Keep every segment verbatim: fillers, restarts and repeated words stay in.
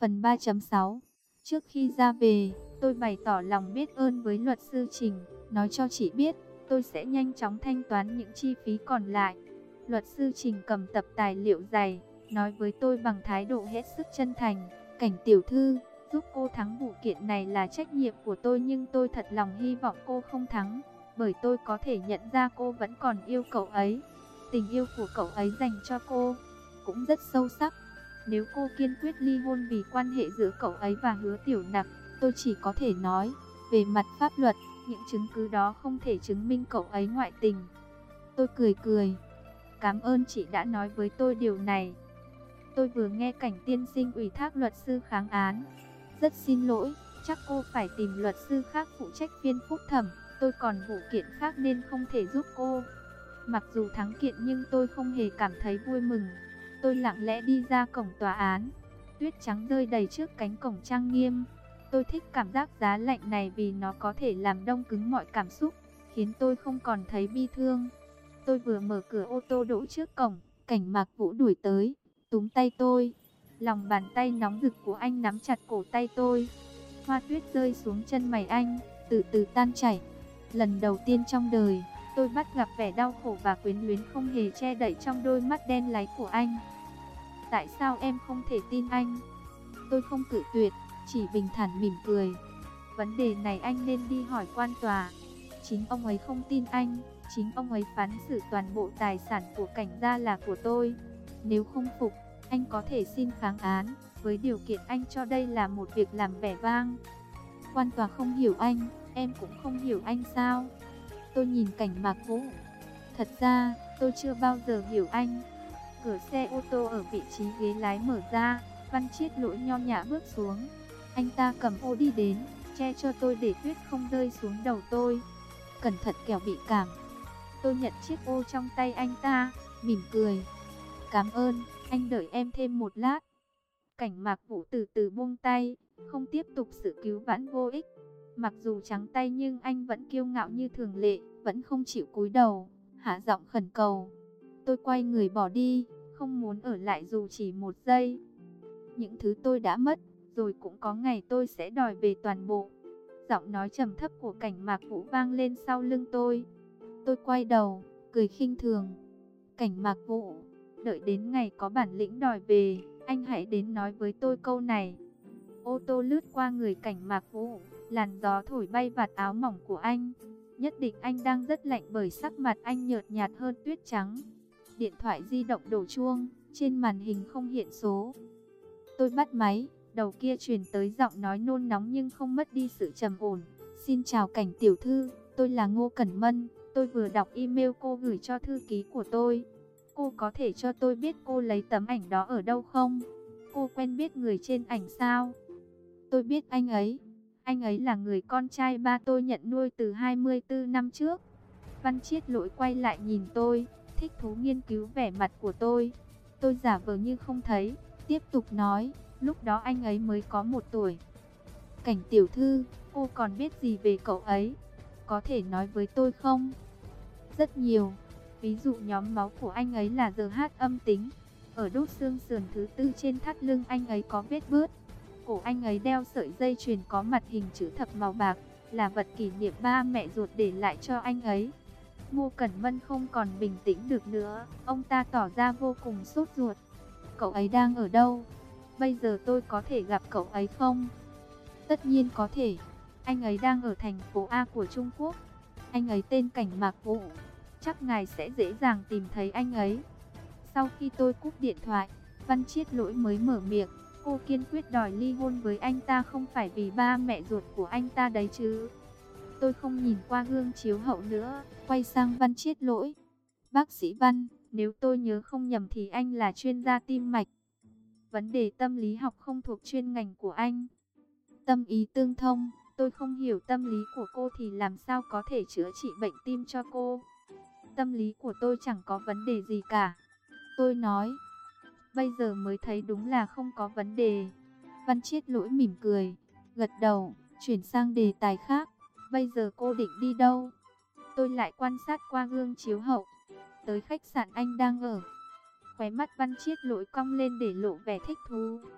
Phần ba chấm sáu. Trước khi ra về, tôi bày tỏ lòng biết ơn với luật sư Trình, nói cho chị biết, tôi sẽ nhanh chóng thanh toán những chi phí còn lại. Luật sư Trình cầm tập tài liệu dày, nói với tôi bằng thái độ hết sức chân thành, Cảnh tiểu thư, giúp cô thắng vụ kiện này là trách nhiệm của tôi, nhưng tôi thật lòng hy vọng cô không thắng, bởi tôi có thể nhận ra cô vẫn còn yêu cậu ấy. Tình yêu của cậu ấy dành cho cô cũng rất sâu sắc. Nếu cô kiên quyết ly hôn vì quan hệ giữa cậu ấy và Hứa Tiểu Nặc, tôi chỉ có thể nói, về mặt pháp luật, những chứng cứ đó không thể chứng minh cậu ấy ngoại tình. Tôi cười cười, cảm ơn chị đã nói với tôi điều này. Tôi vừa nghe Cảnh tiên sinh ủy thác luật sư kháng án. Rất xin lỗi, chắc cô phải tìm luật sư khác phụ trách phiên phúc thẩm, tôi còn vụ kiện khác nên không thể giúp cô. Mặc dù thắng kiện nhưng tôi không hề cảm thấy vui mừng. Tôi lặng lẽ đi ra cổng tòa án. Tuyết trắng rơi đầy trước cánh cổng trang nghiêm. Tôi thích cảm giác giá lạnh này vì nó có thể làm đông cứng mọi cảm xúc, khiến tôi không còn thấy bi thương. Tôi vừa mở cửa ô tô đỗ trước cổng, Cảnh Mạc Vũ đuổi tới, túm tay tôi. Lòng bàn tay nóng rực của anh nắm chặt cổ tay tôi. Hoa tuyết rơi xuống chân mày anh, từ từ tan chảy. Lần đầu tiên trong đời, tôi bắt gặp vẻ đau khổ và quyến luyến không hề che đậy trong đôi mắt đen láy của anh. Tại sao em không thể tin anh? Tôi không cự tuyệt, chỉ bình thản mỉm cười. Vấn đề này anh nên đi hỏi quan tòa. Chính ông ấy không tin anh, chính ông ấy phán xử toàn bộ tài sản của Cảnh gia là của tôi. Nếu không phục, anh có thể xin kháng án, với điều kiện anh cho đây là một việc làm vẻ vang. Quan tòa không hiểu anh, em cũng không hiểu anh sao? Tôi nhìn Cảnh Mạc Vũ. Thật ra, tôi chưa bao giờ hiểu anh. Cửa xe ô tô ở vị trí ghế lái mở ra, Văn Chiết Lỗi nho nhã bước xuống. Anh ta cầm ô đi đến, che cho tôi để tuyết không rơi xuống đầu tôi. Cẩn thận kẻo bị cảm. Tôi nhận chiếc ô trong tay anh ta, mỉm cười. Cảm ơn, anh đợi em thêm một lát. Cảnh Mạc Vũ từ từ buông tay, không tiếp tục sự cứu vãn vô ích. Mặc dù trắng tay nhưng anh vẫn kiêu ngạo như thường lệ, vẫn không chịu cúi đầu, hạ giọng khẩn cầu. Tôi quay người bỏ đi, không muốn ở lại dù chỉ một giây. Những thứ tôi đã mất, rồi cũng có ngày tôi sẽ đòi về toàn bộ. Giọng nói trầm thấp của Cảnh Mạc Vũ vang lên sau lưng tôi. Tôi quay đầu, cười khinh thường. Cảnh Mạc Vũ, đợi đến ngày có bản lĩnh đòi về, anh hãy đến nói với tôi câu này. Ô tô lướt qua người Cảnh Mạc Vũ, làn gió thổi bay vạt áo mỏng của anh. Nhất định anh đang rất lạnh bởi sắc mặt anh nhợt nhạt hơn tuyết trắng. Điện thoại di động đổ chuông, trên màn hình không hiện số. Tôi bắt máy, đầu kia truyền tới giọng nói nôn nóng nhưng không mất đi sự trầm ổn. Xin chào Cảnh tiểu thư, tôi là Ngô Cẩn Mân, tôi vừa đọc email cô gửi cho thư ký của tôi. Cô có thể cho tôi biết cô lấy tấm ảnh đó ở đâu không? Cô quen biết người trên ảnh sao? Tôi biết anh ấy. Anh ấy là người con trai ba tôi nhận nuôi từ hai mươi tư năm trước. Văn Chiết Lỗi quay lại nhìn tôi, thích thú nghiên cứu vẻ mặt của tôi. Tôi giả vờ như không thấy, tiếp tục nói, lúc đó anh ấy mới có một tuổi. Cảnh tiểu thư, cô còn biết gì về cậu ấy? Có thể nói với tôi không? Rất nhiều. Ví dụ nhóm máu của anh ấy là giê hát âm tính. Ở đốt xương sườn thứ tư trên thắt lưng anh ấy có vết bướt. Cổ anh ấy đeo sợi dây chuyền có mặt hình chữ thập màu bạc, là vật kỷ niệm ba mẹ ruột để lại cho anh ấy. Ngô Cẩn Mân không còn bình tĩnh được nữa, ông ta tỏ ra vô cùng sốt ruột. Cậu ấy đang ở đâu? Bây giờ tôi có thể gặp cậu ấy không? Tất nhiên có thể. Anh ấy đang ở thành phố A của Trung Quốc. Anh ấy tên Cảnh Mạc Vũ. Chắc ngài sẽ dễ dàng tìm thấy anh ấy. Sau khi tôi cúp điện thoại, Văn Chiết Lỗi mới mở miệng. Cô kiên quyết đòi ly hôn với anh ta không phải vì ba mẹ ruột của anh ta đấy chứ? Tôi không nhìn qua gương chiếu hậu nữa, quay sang Văn Chiết Lỗi. Bác sĩ Văn, nếu tôi nhớ không nhầm thì anh là chuyên gia tim mạch. Vấn đề tâm lý học không thuộc chuyên ngành của anh. Tâm ý tương thông, tôi không hiểu tâm lý của cô thì làm sao có thể chữa trị bệnh tim cho cô. Tâm lý của tôi chẳng có vấn đề gì cả. Tôi nói, bây giờ mới thấy đúng là không có vấn đề. Văn Chiết Lỗi mỉm cười, gật đầu, chuyển sang đề tài khác. Bây giờ cô định đi đâu? Tôi lại quan sát qua gương chiếu hậu. Tới khách sạn anh đang ở. Khóe mắt Văn Chiết Lỗi cong lên để lộ vẻ thích thú.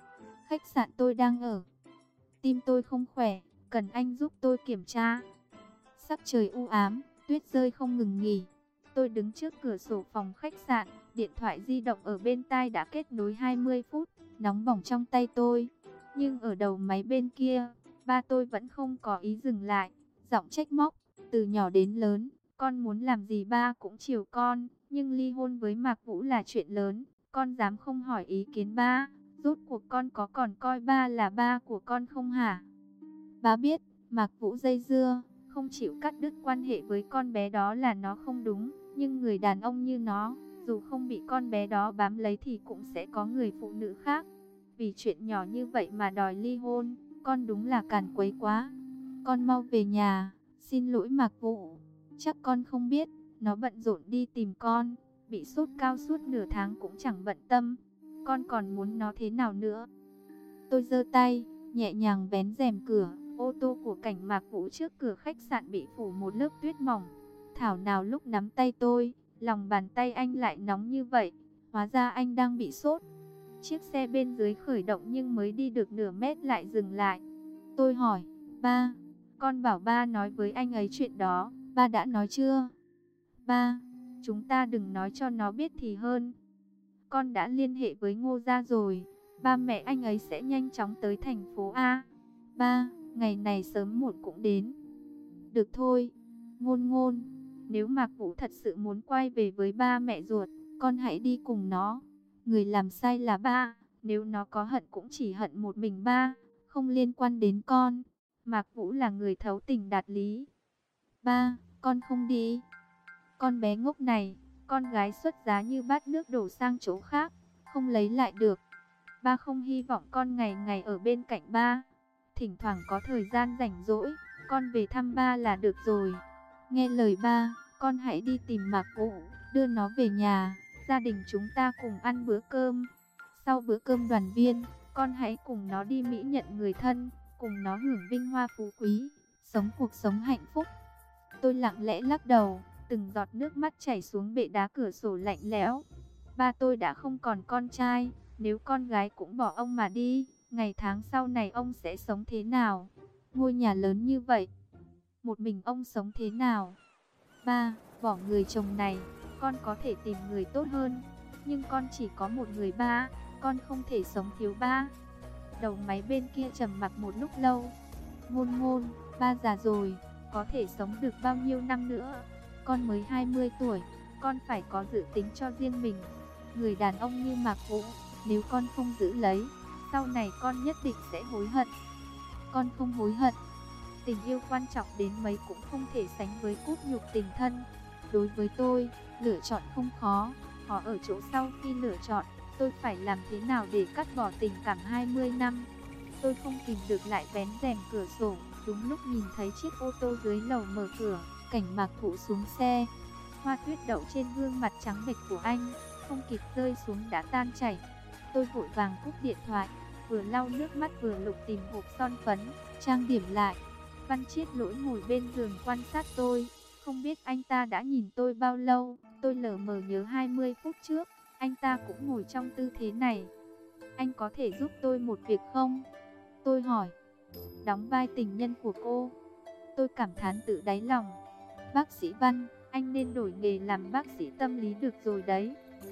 khách sạn tôi đang ở. Tim tôi không khỏe, cần anh giúp tôi kiểm tra. Sắc trời u ám, tuyết rơi không ngừng nghỉ. Tôi đứng trước cửa sổ phòng khách sạn, điện thoại di động ở bên tai đã kết nối hai mươi phút, nóng bỏng trong tay tôi. Nhưng ở đầu máy bên kia, ba tôi vẫn không có ý dừng lại, giọng trách móc, từ nhỏ đến lớn, con muốn làm gì ba cũng chiều con, nhưng ly hôn với Mạc Vũ là chuyện lớn, con dám không hỏi ý kiến ba, rốt cuộc con có còn coi ba là ba của con không hả? Ba biết, Mạc Vũ dây dưa, không chịu cắt đứt quan hệ với con bé đó là nó không đúng, nhưng người đàn ông như nó, dù không bị con bé đó bám lấy thì cũng sẽ có người phụ nữ khác. Vì chuyện nhỏ như vậy mà đòi ly hôn, con đúng là càn quấy quá. Con mau về nhà, xin lỗi Mạc Vũ. Chắc con không biết, nó bận rộn đi tìm con, bị sốt cao suốt nửa tháng cũng chẳng bận tâm. Con còn muốn nó thế nào nữa? Tôi giơ tay, nhẹ nhàng vén rèm cửa. Ô tô của Cảnh Mạc Vũ trước cửa khách sạn bị phủ một lớp tuyết mỏng. Thảo nào lúc nắm tay tôi, lòng bàn tay anh lại nóng như vậy. Hóa ra anh đang bị sốt. Chiếc xe bên dưới khởi động nhưng mới đi được nửa mét lại dừng lại. Tôi hỏi, ba, con bảo ba nói với anh ấy chuyện đó, ba đã nói chưa? Ba, chúng ta đừng nói cho nó biết thì hơn. Con đã liên hệ với Ngô gia rồi, ba mẹ anh ấy sẽ nhanh chóng tới thành phố A. Ba, ngày này sớm muộn cũng đến. Được thôi, Ngôn Ngôn, nếu Mạc Vũ thật sự muốn quay về với ba mẹ ruột, con hãy đi cùng nó. Người làm sai là ba, nếu nó có hận cũng chỉ hận một mình ba, không liên quan đến con. Mạc Vũ là người thấu tình đạt lý. Ba, con không đi. Con bé ngốc này, con gái xuất giá như bát nước đổ sang chỗ khác, không lấy lại được. Ba không hy vọng con ngày ngày ở bên cạnh ba. Thỉnh thoảng có thời gian rảnh rỗi, con về thăm ba là được rồi. Nghe lời ba, con hãy đi tìm Mạc Vũ, đưa nó về nhà, gia đình chúng ta cùng ăn bữa cơm. Sau bữa cơm đoàn viên, con hãy cùng nó đi Mỹ nhận người thân, cùng nó hưởng vinh hoa phú quý, sống cuộc sống hạnh phúc. Tôi lặng lẽ lắc đầu, từng giọt nước mắt chảy xuống bệ đá cửa sổ lạnh lẽo. Ba tôi đã không còn con trai, nếu con gái cũng bỏ ông mà đi, ngày tháng sau này ông sẽ sống thế nào? Ngôi nhà lớn như vậy, một mình ông sống thế nào? Ba, bỏ người chồng này, con có thể tìm người tốt hơn, nhưng con chỉ có một người ba, con không thể sống thiếu ba. Đầu máy bên kia trầm mặc một lúc lâu. Ngôn Ngôn, ba già rồi, có thể sống được bao nhiêu năm nữa? Con mới hai mươi tuổi, con phải có dự tính cho riêng mình. Người đàn ông như Mạc Vũ, nếu con không giữ lấy, sau này con nhất định sẽ hối hận. Con không hối hận. Tình yêu quan trọng đến mấy cũng không thể sánh với cốt nhục tình thân. Đối với tôi, lựa chọn không khó, khó ở chỗ sau khi lựa chọn, tôi phải làm thế nào để cắt bỏ tình cảm hai mươi năm. Tôi không kìm được lại vén rèm cửa sổ, đúng lúc nhìn thấy chiếc ô tô dưới lầu mở cửa, Cảnh Mạc Vũ xuống xe. Hoa tuyết đậu trên gương mặt trắng bệch của anh, không kịp rơi xuống đã tan chảy. Tôi vội vàng cúp điện thoại, vừa lau nước mắt vừa lục tìm hộp son phấn, trang điểm lại. Văn Chiết Lỗi ngồi bên giường quan sát tôi, không biết anh ta đã nhìn tôi bao lâu. Tôi lờ mờ nhớ hai mươi phút trước, anh ta cũng ngồi trong tư thế này. Anh có thể giúp tôi một việc không? Tôi hỏi. Đóng vai tình nhân của cô. Tôi cảm thán tự đáy lòng. Bác sĩ Văn, anh nên đổi nghề làm bác sĩ tâm lý được rồi đấy.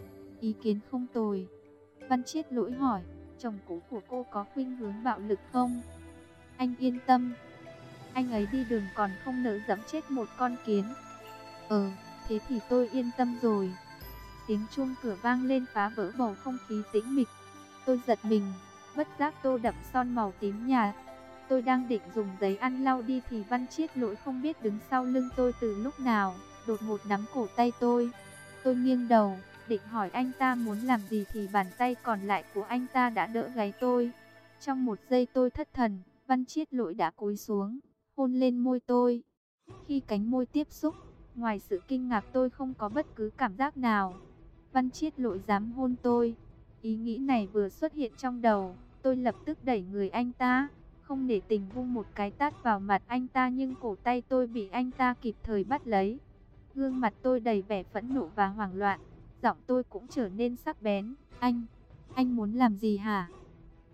Ý kiến không tồi. Văn Chiết Lỗi hỏi, chồng cũ của cô có khuynh hướng bạo lực không? Anh yên tâm, anh ấy đi đường còn không nỡ giẫm chết một con kiến. Ờ, thế thì tôi yên tâm rồi. Tiếng chuông cửa vang lên phá vỡ bầu không khí tĩnh mịch. Tôi giật mình, bất giác tô đậm son màu tím nhạt. Tôi đang định dùng giấy ăn lau đi thì Văn Chiết Lỗi không biết đứng sau lưng tôi từ lúc nào, đột ngột nắm cổ tay tôi. Tôi nghiêng đầu, định hỏi anh ta muốn làm gì thì bàn tay còn lại của anh ta đã đỡ gáy tôi. Trong một giây tôi thất thần, Văn Chiết Lỗi đã cúi xuống, hôn lên môi tôi. Khi cánh môi tiếp xúc, ngoài sự kinh ngạc tôi không có bất cứ cảm giác nào. Văn Chiết Lỗi dám hôn tôi. Ý nghĩ này vừa xuất hiện trong đầu, tôi lập tức đẩy người anh ta, không để tình vung một cái tát vào mặt anh ta, nhưng cổ tay tôi bị anh ta kịp thời bắt lấy. Gương mặt tôi đầy vẻ phẫn nộ và hoảng loạn, giọng tôi cũng trở nên sắc bén. Anh, anh muốn làm gì hả?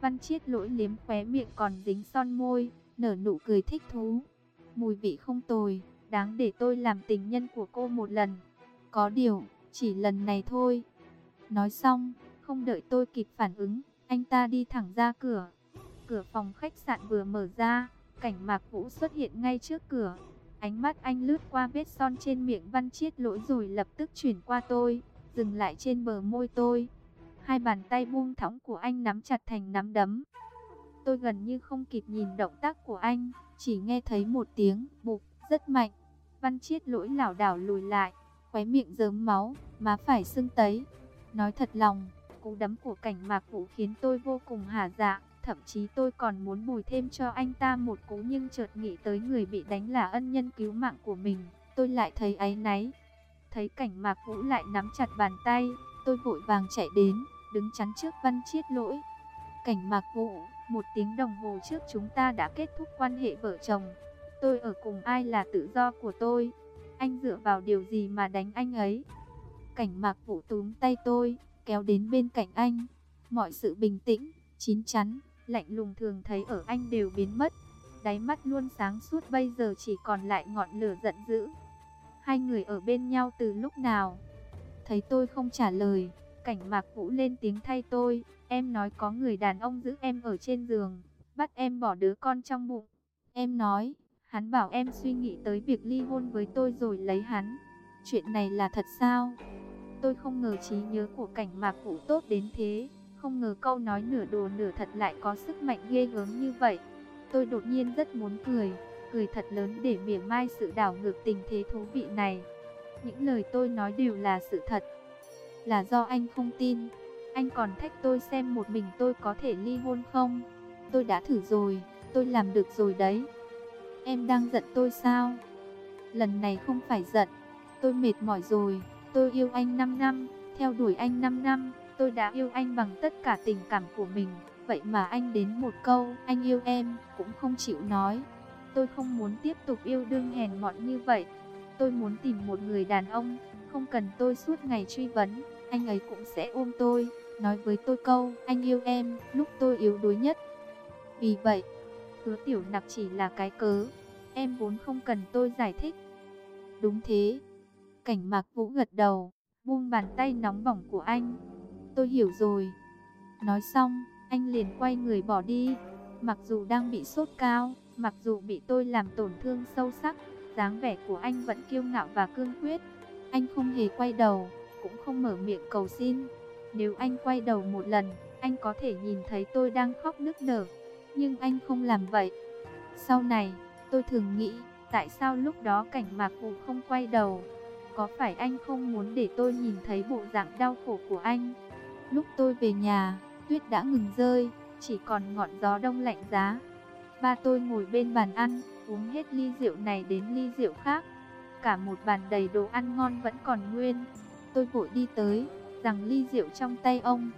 Văn Chiết Lỗi liếm khóe miệng còn dính son môi, nở nụ cười thích thú. Mùi vị không tồi, đáng để tôi làm tình nhân của cô một lần. Có điều, chỉ lần này thôi. Nói xong, không đợi tôi kịp phản ứng, anh ta đi thẳng ra cửa. Cửa phòng khách sạn vừa mở ra, Cảnh Mạc Vũ xuất hiện ngay trước cửa. Ánh mắt anh lướt qua vết son trên miệng Văn Chiết Lỗi rồi lập tức chuyển qua tôi, dừng lại trên bờ môi tôi. Hai bàn tay buông thõng của anh nắm chặt thành nắm đấm. Tôi gần như không kịp nhìn động tác của anh, chỉ nghe thấy một tiếng bụp rất mạnh. Văn Chiết Lỗi lảo đảo lùi lại, khóe miệng rớm máu, má phải sưng tấy. Nói thật lòng, cú đấm của Cảnh Mạc Vũ khiến tôi vô cùng hả dạ. Thậm chí tôi còn muốn bồi thêm cho anh ta một cú, nhưng chợt nghĩ tới người bị đánh là ân nhân cứu mạng của mình, tôi lại thấy áy náy. Thấy Cảnh Mạc Vũ lại nắm chặt bàn tay, tôi vội vàng chạy đến, đứng chắn trước Văn Chiết Lỗi. Cảnh Mạc Vũ, một tiếng đồng hồ trước chúng ta đã kết thúc quan hệ vợ chồng. Tôi ở cùng ai là tự do của tôi. Anh dựa vào điều gì mà đánh anh ấy? Cảnh Mạc Vũ túm tay tôi, kéo đến bên cạnh anh. Mọi sự bình tĩnh, chín chắn, lạnh lùng thường thấy ở anh đều biến mất. Đáy mắt luôn sáng suốt bây giờ chỉ còn lại ngọn lửa giận dữ. Hai người ở bên nhau từ lúc nào? Thấy tôi không trả lời, Cảnh Mạc Vũ lên tiếng thay tôi. Em nói có người đàn ông giữ em ở trên giường, bắt em bỏ đứa con trong bụng. Em nói, hắn bảo em suy nghĩ tới việc ly hôn với tôi rồi lấy hắn. Chuyện này là thật sao? Tôi không ngờ trí nhớ của Cảnh Mạc Vũ tốt đến thế. Không ngờ câu nói nửa đùa nửa thật lại có sức mạnh ghê gớm như vậy. Tôi đột nhiên rất muốn cười, cười thật lớn để mỉa mai sự đảo ngược tình thế thú vị này. Những lời tôi nói đều là sự thật. Là do anh không tin. Anh còn thách tôi xem một mình tôi có thể ly hôn không? Tôi đã thử rồi, tôi làm được rồi đấy. Em đang giận tôi sao? Lần này không phải giận. Tôi mệt mỏi rồi. Tôi yêu anh năm năm, theo đuổi anh năm năm. Tôi đã yêu anh bằng tất cả tình cảm của mình. Vậy mà anh đến một câu anh yêu em cũng không chịu nói. Tôi không muốn tiếp tục yêu đương hèn mọn như vậy. Tôi muốn tìm một người đàn ông, không cần tôi suốt ngày truy vấn. Anh ấy cũng sẽ ôm tôi, nói với tôi câu anh yêu em lúc tôi yếu đuối nhất. Vì vậy, Hứa Tiểu Nặc chỉ là cái cớ. Em vốn không cần tôi giải thích. Đúng thế. Cảnh Mạc Vũ gật đầu, buông bàn tay nóng bỏng của anh. Tôi hiểu rồi. Nói xong, anh liền quay người bỏ đi. Mặc dù đang bị sốt cao, mặc dù bị tôi làm tổn thương sâu sắc, dáng vẻ của anh vẫn kiêu ngạo và cương quyết. Anh không hề quay đầu, cũng không mở miệng cầu xin. Nếu anh quay đầu một lần, anh có thể nhìn thấy tôi đang khóc nức nở. Nhưng anh không làm vậy. Sau này, tôi thường nghĩ, tại sao lúc đó Cảnh Mạc Vũ không quay đầu? Có phải anh không muốn để tôi nhìn thấy bộ dạng đau khổ của anh? Lúc tôi về nhà, tuyết đã ngừng rơi, chỉ còn ngọn gió đông lạnh giá. Ba tôi ngồi bên bàn ăn, uống hết ly rượu này đến ly rượu khác. Cả một bàn đầy đồ ăn ngon vẫn còn nguyên. Tôi vội đi tới, giằng ly rượu trong tay ông.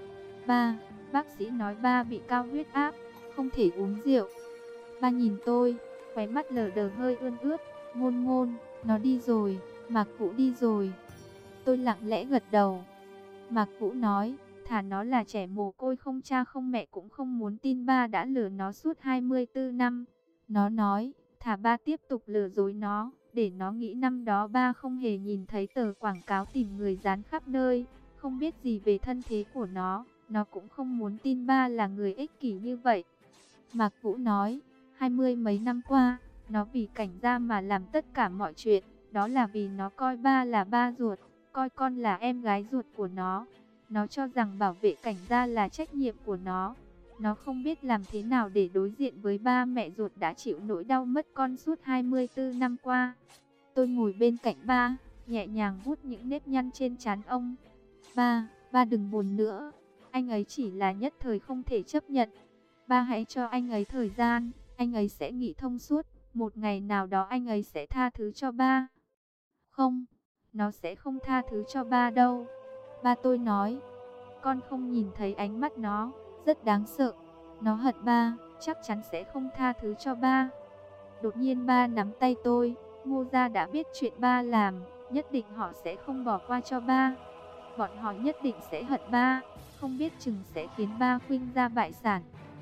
Ba, bác sĩ nói ba bị cao huyết áp, không thể uống rượu. Ba nhìn tôi, khóe mắt lờ đờ hơi ươn ướt, ngôn ngôn, nó đi rồi, Mạc Vũ đi rồi. Tôi lặng lẽ gật đầu. Mạc Vũ nói, thà nó là trẻ mồ côi không cha không mẹ cũng không muốn tin ba đã lừa nó suốt hai mươi tư năm. Nó nói, thà ba tiếp tục lừa dối nó, để nó nghĩ năm đó ba không hề nhìn thấy tờ quảng cáo tìm người dán khắp nơi, không biết gì về thân thế của nó, nó cũng không muốn tin ba là người ích kỷ như vậy. Mạc Vũ nói, hai mươi mấy năm qua, nó vì Cảnh gia mà làm tất cả mọi chuyện, đó là vì nó coi ba là ba ruột, coi con là em gái ruột của nó. Nó cho rằng bảo vệ Cảnh gia là trách nhiệm của nó. Nó không biết làm thế nào để đối diện với ba mẹ ruột đã chịu nỗi đau mất con suốt hai mươi tư năm qua. Tôi ngồi bên cạnh ba, nhẹ nhàng vuốt những nếp nhăn trên trán ông. Ba, ba đừng buồn nữa. Anh ấy chỉ là nhất thời không thể chấp nhận. Ba hãy cho anh ấy thời gian, anh ấy sẽ nghĩ thông suốt. Một ngày nào đó anh ấy sẽ tha thứ cho ba. Không, nó sẽ không tha thứ cho ba đâu. Ba tôi nói, con không nhìn thấy ánh mắt nó, rất đáng sợ. Nó hận ba, chắc chắn sẽ không tha thứ cho ba. Đột nhiên ba nắm tay tôi, Ngô gia đã biết chuyện ba làm, nhất định họ sẽ không bỏ qua cho ba. Bọn họ nhất định sẽ hận ba, không biết chừng sẽ khiến ba Khuynh gia bại sản.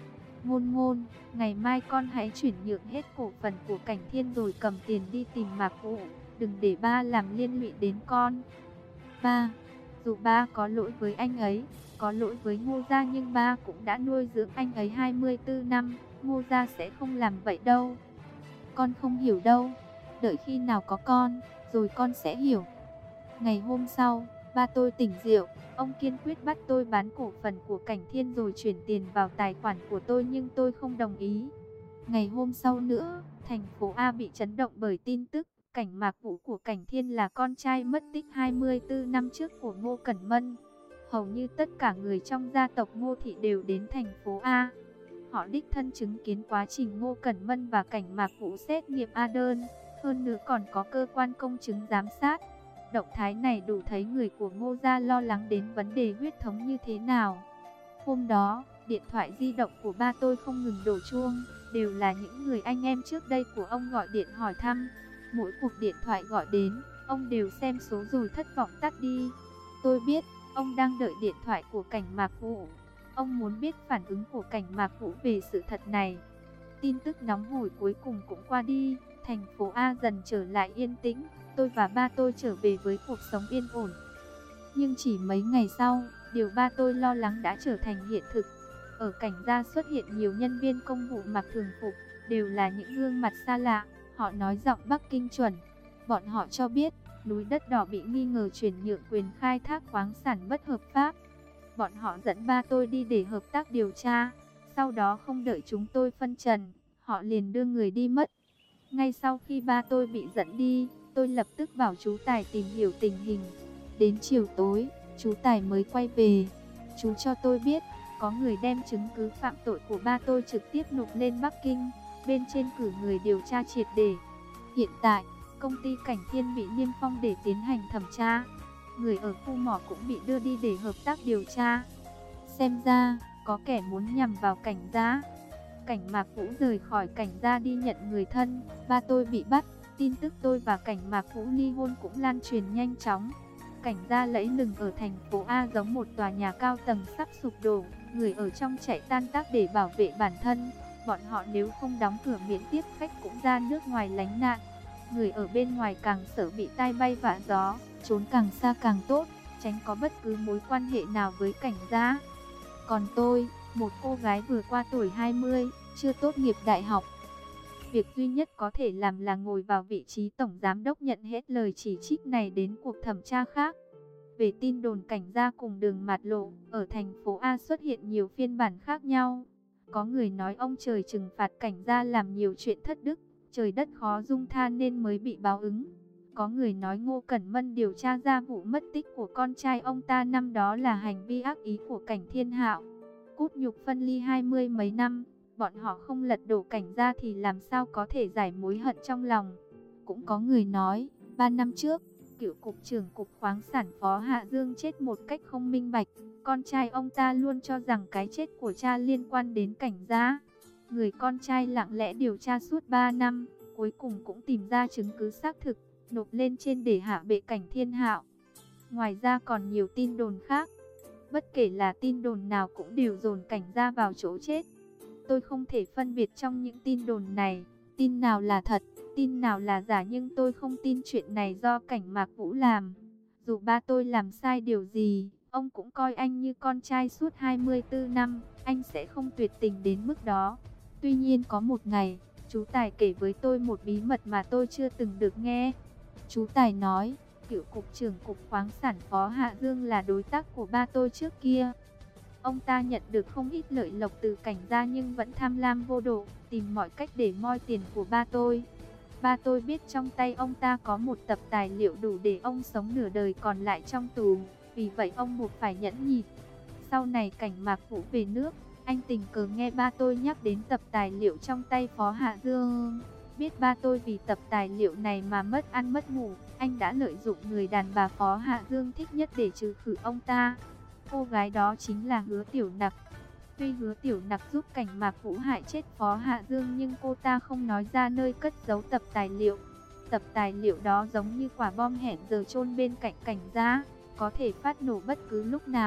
Ngôn Ngôn, ngày mai con hãy chuyển nhượng hết cổ phần của Cảnh Thiên rồi cầm tiền đi tìm Mạc Vũ, đừng để ba làm liên lụy đến con. Ba, dù ba có lỗi với anh ấy, có lỗi với Ngô gia, nhưng ba cũng đã nuôi dưỡng anh ấy hai mươi tư năm, Ngô gia sẽ không làm vậy đâu. Con không hiểu đâu, đợi khi nào có con, rồi con sẽ hiểu. Ngày hôm sau, ba tôi tỉnh rượu, ông kiên quyết bắt tôi bán cổ phần của Cảnh Thiên rồi chuyển tiền vào tài khoản của tôi, nhưng tôi không đồng ý. Ngày hôm sau nữa, thành phố A bị chấn động bởi tin tức Cảnh Mạc Vũ của Cảnh Thiên là con trai mất tích hai mươi tư năm trước của Ngô Cẩn Mân. Hầu như tất cả người trong gia tộc Ngô Thị đều đến thành phố A. Họ đích thân chứng kiến quá trình Ngô Cẩn Mân và Cảnh Mạc Vũ xét nghiệm A đơn, hơn nữa còn có cơ quan công chứng giám sát. Động thái này đủ thấy người của Ngô gia lo lắng đến vấn đề huyết thống như thế nào. Hôm đó, điện thoại di động của ba tôi không ngừng đổ chuông, đều là những người anh em trước đây của ông gọi điện hỏi thăm. Mỗi cuộc điện thoại gọi đến, ông đều xem số rồi thất vọng tắt đi. Tôi biết, ông đang đợi điện thoại của Cảnh Mạc Vũ. Ông muốn biết phản ứng của Cảnh Mạc Vũ về sự thật này. Tin tức nóng hổi cuối cùng cũng qua đi, thành phố A dần trở lại yên tĩnh. Tôi và ba tôi trở về với cuộc sống yên ổn. Nhưng chỉ mấy ngày sau, điều ba tôi lo lắng đã trở thành hiện thực. Ở Cảnh gia xuất hiện nhiều nhân viên công vụ mặc thường phục, đều là những gương mặt xa lạ. Họ nói giọng Bắc Kinh chuẩn. Bọn họ cho biết, núi đất đỏ bị nghi ngờ chuyển nhượng quyền khai thác khoáng sản bất hợp pháp. Bọn họ dẫn ba tôi đi để hợp tác điều tra. Sau đó không đợi chúng tôi phân trần, họ liền đưa người đi mất. Ngay sau khi ba tôi bị dẫn đi, tôi lập tức bảo chú Tài tìm hiểu tình hình. Đến chiều tối, chú Tài mới quay về. Chú cho tôi biết, có người đem chứng cứ phạm tội của ba tôi trực tiếp nộp lên Bắc Kinh. Bên trên cử người điều tra triệt để. Hiện tại, công ty Cảnh Thiên bị niêm phong để tiến hành thẩm tra. Người ở khu mỏ cũng bị đưa đi để hợp tác điều tra. Xem ra, có kẻ muốn nhằm vào Cảnh gia. Cảnh Mạc Vũ rời khỏi Cảnh gia đi nhận người thân. Ba tôi bị bắt. Tin tức tôi và Cảnh Mạc Vũ ly hôn cũng lan truyền nhanh chóng. Cảnh gia lẫy lừng ở thành phố A giống một tòa nhà cao tầng sắp sụp đổ. Người ở trong chạy tan tác để bảo vệ bản thân. Bọn họ nếu không đóng cửa miễn tiếp khách cũng ra nước ngoài lánh nạn. Người ở bên ngoài càng sợ bị tai bay vạ gió, trốn càng xa càng tốt, tránh có bất cứ mối quan hệ nào với Cảnh gia. Còn tôi, một cô gái vừa qua tuổi hai mươi, chưa tốt nghiệp đại học. Việc duy nhất có thể làm là ngồi vào vị trí tổng giám đốc nhận hết lời chỉ trích này đến cuộc thẩm tra khác. Về tin đồn Cảnh gia cùng Đường Mạt Lộ, ở thành phố A xuất hiện nhiều phiên bản khác nhau. Có người nói ông trời trừng phạt Cảnh gia làm nhiều chuyện thất đức, trời đất khó dung tha nên mới bị báo ứng. Có người nói Ngô Cẩn Mân điều tra ra vụ mất tích của con trai ông ta năm đó là hành vi ác ý của Cảnh Thiên Hạo. Cốt nhục phân ly hai mươi mấy năm, bọn họ không lật đổ Cảnh gia thì làm sao có thể giải mối hận trong lòng. Cũng có người nói, ba năm trước, cựu cục trưởng cục khoáng sản Phó Hạ Dương chết một cách không minh bạch. Con trai ông ta luôn cho rằng cái chết của cha liên quan đến Cảnh gia. Người con trai lặng lẽ điều tra suốt ba năm, cuối cùng cũng tìm ra chứng cứ xác thực, nộp lên trên để hạ bệ Cảnh Thiên Hạo. Ngoài ra còn nhiều tin đồn khác. Bất kể là tin đồn nào cũng đều dồn Cảnh gia vào chỗ chết. Tôi không thể phân biệt trong những tin đồn này, tin nào là thật, tin nào là giả, nhưng tôi không tin chuyện này do Cảnh Mạc Vũ làm. Dù ba tôi làm sai điều gì, ông cũng coi anh như con trai suốt hai mươi tư năm, anh sẽ không tuyệt tình đến mức đó. Tuy nhiên có một ngày, chú Tài kể với tôi một bí mật mà tôi chưa từng được nghe. Chú Tài nói, cựu cục trưởng cục khoáng sản Phó Hạ Dương là đối tác của ba tôi trước kia. Ông ta nhận được không ít lợi lộc từ Cảnh gia nhưng vẫn tham lam vô độ, tìm mọi cách để moi tiền của ba tôi. Ba tôi biết trong tay ông ta có một tập tài liệu đủ để ông sống nửa đời còn lại trong tù, vì vậy ông buộc phải nhẫn nhịn. Sau này Cảnh Mạc Vũ về nước, anh tình cờ nghe ba tôi nhắc đến tập tài liệu trong tay Phó Hạ Dương. Biết ba tôi vì tập tài liệu này mà mất ăn mất ngủ, anh đã lợi dụng người đàn bà Phó Hạ Dương thích nhất để trừ khử ông ta. Cô gái đó chính là Hứa Tiểu Nặc. Tuy Hứa Tiểu Nặc giúp Cảnh Mạc Vũ hại chết Phó Hạ Dương nhưng cô ta không nói ra nơi cất giấu tập tài liệu. Tập tài liệu đó giống như quả bom hẹn giờ chôn bên cạnh Cảnh gia, có thể phát nổ bất cứ lúc nào.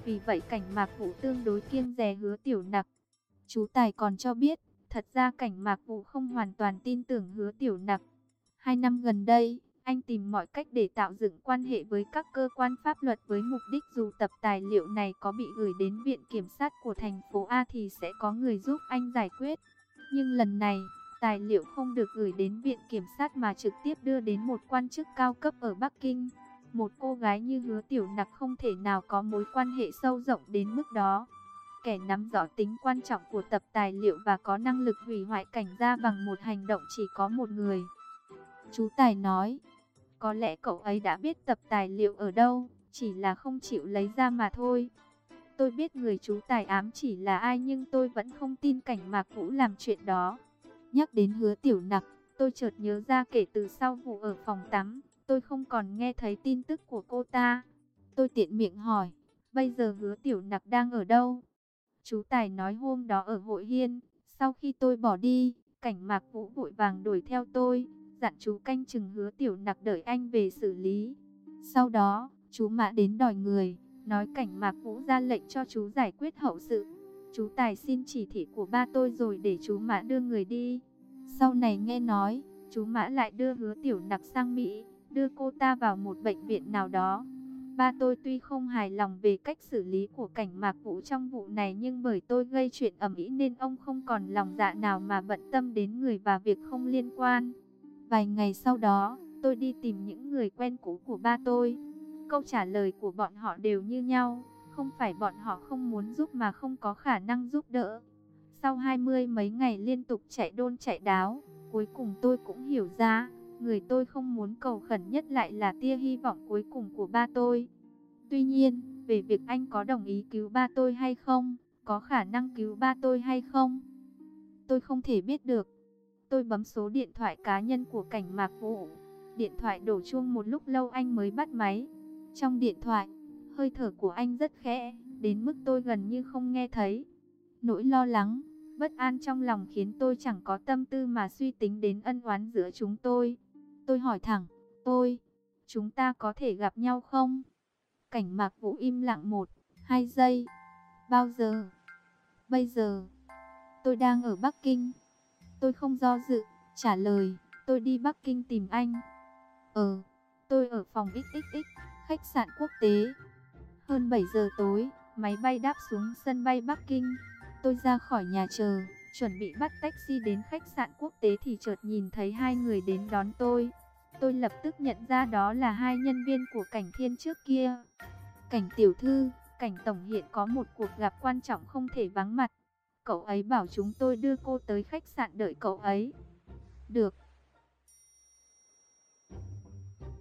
Vì vậy Cảnh Mạc Vũ tương đối kiêng dè Hứa Tiểu Nặc. Chú Tài còn cho biết, thật ra Cảnh Mạc Vũ không hoàn toàn tin tưởng Hứa Tiểu Nặc. Hai năm gần đây, anh tìm mọi cách để tạo dựng quan hệ với các cơ quan pháp luật với mục đích dù tập tài liệu này có bị gửi đến Viện Kiểm sát của thành phố A thì sẽ có người giúp anh giải quyết. Nhưng lần này, tài liệu không được gửi đến Viện Kiểm sát mà trực tiếp đưa đến một quan chức cao cấp ở Bắc Kinh. Một cô gái như Hứa Tiểu Nặc không thể nào có mối quan hệ sâu rộng đến mức đó. Kẻ nắm rõ tính quan trọng của tập tài liệu và có năng lực hủy hoại Cảnh gia bằng một hành động chỉ có một người. Chú Tài nói, có lẽ cậu ấy đã biết tập tài liệu ở đâu, chỉ là không chịu lấy ra mà thôi. Tôi biết người chú Tài ám chỉ là ai nhưng tôi vẫn không tin Cảnh Mạc Vũ làm chuyện đó. Nhắc đến Hứa Tiểu Nặc, tôi chợt nhớ ra kể từ sau vụ ở phòng tắm, tôi không còn nghe thấy tin tức của cô ta. Tôi tiện miệng hỏi, bây giờ Hứa Tiểu Nặc đang ở đâu? Chú Tài nói hôm đó ở Hội Hiên, sau khi tôi bỏ đi, Cảnh Mạc Vũ vội vàng đuổi theo tôi, dặn chú canh chừng Hứa Tiểu Nặc đợi anh về xử lý. Sau đó, chú Mã đến đòi người, nói Cảnh Mạc Vũ ra lệnh cho chú giải quyết hậu sự. Chú Tài xin chỉ thị của ba tôi rồi để chú Mã đưa người đi. Sau này nghe nói, chú Mã lại đưa Hứa Tiểu Nặc sang Mỹ, đưa cô ta vào một bệnh viện nào đó. Ba tôi tuy không hài lòng về cách xử lý của Cảnh Mạc Vũ trong vụ này nhưng bởi tôi gây chuyện ầm ĩ nên ông không còn lòng dạ nào mà bận tâm đến người và việc không liên quan. Vài ngày sau đó, tôi đi tìm những người quen cũ của ba tôi. Câu trả lời của bọn họ đều như nhau, không phải bọn họ không muốn giúp mà không có khả năng giúp đỡ. Sau hai mươi mấy ngày liên tục chạy đôn chạy đáo, cuối cùng tôi cũng hiểu ra, người tôi không muốn cầu khẩn nhất lại là tia hy vọng cuối cùng của ba tôi. Tuy nhiên, về việc anh có đồng ý cứu ba tôi hay không, có khả năng cứu ba tôi hay không, tôi không thể biết được. Tôi bấm số điện thoại cá nhân của Cảnh Mạc Vũ. Điện thoại đổ chuông một lúc lâu anh mới bắt máy. Trong điện thoại, hơi thở của anh rất khẽ, đến mức tôi gần như không nghe thấy. Nỗi lo lắng, bất an trong lòng khiến tôi chẳng có tâm tư mà suy tính đến ân oán giữa chúng tôi. Tôi hỏi thẳng, tôi, chúng ta có thể gặp nhau không? Cảnh Mạc Vũ im lặng một, hai giây. Bao giờ? Bây giờ. Tôi đang ở Bắc Kinh. Tôi không do dự, trả lời, tôi đi Bắc Kinh tìm anh. Ờ, tôi ở phòng ích ích ích, khách sạn quốc tế. Hơn bảy giờ tối, máy bay đáp xuống sân bay Bắc Kinh. Tôi ra khỏi nhà chờ, chuẩn bị bắt taxi đến khách sạn quốc tế thì chợt nhìn thấy hai người đến đón tôi. Tôi lập tức nhận ra đó là hai nhân viên của Cảnh Thiên trước kia. Cảnh tiểu thư, Cảnh tổng hiện có một cuộc gặp quan trọng không thể vắng mặt. Cậu ấy bảo chúng tôi đưa cô tới khách sạn đợi cậu ấy. Được,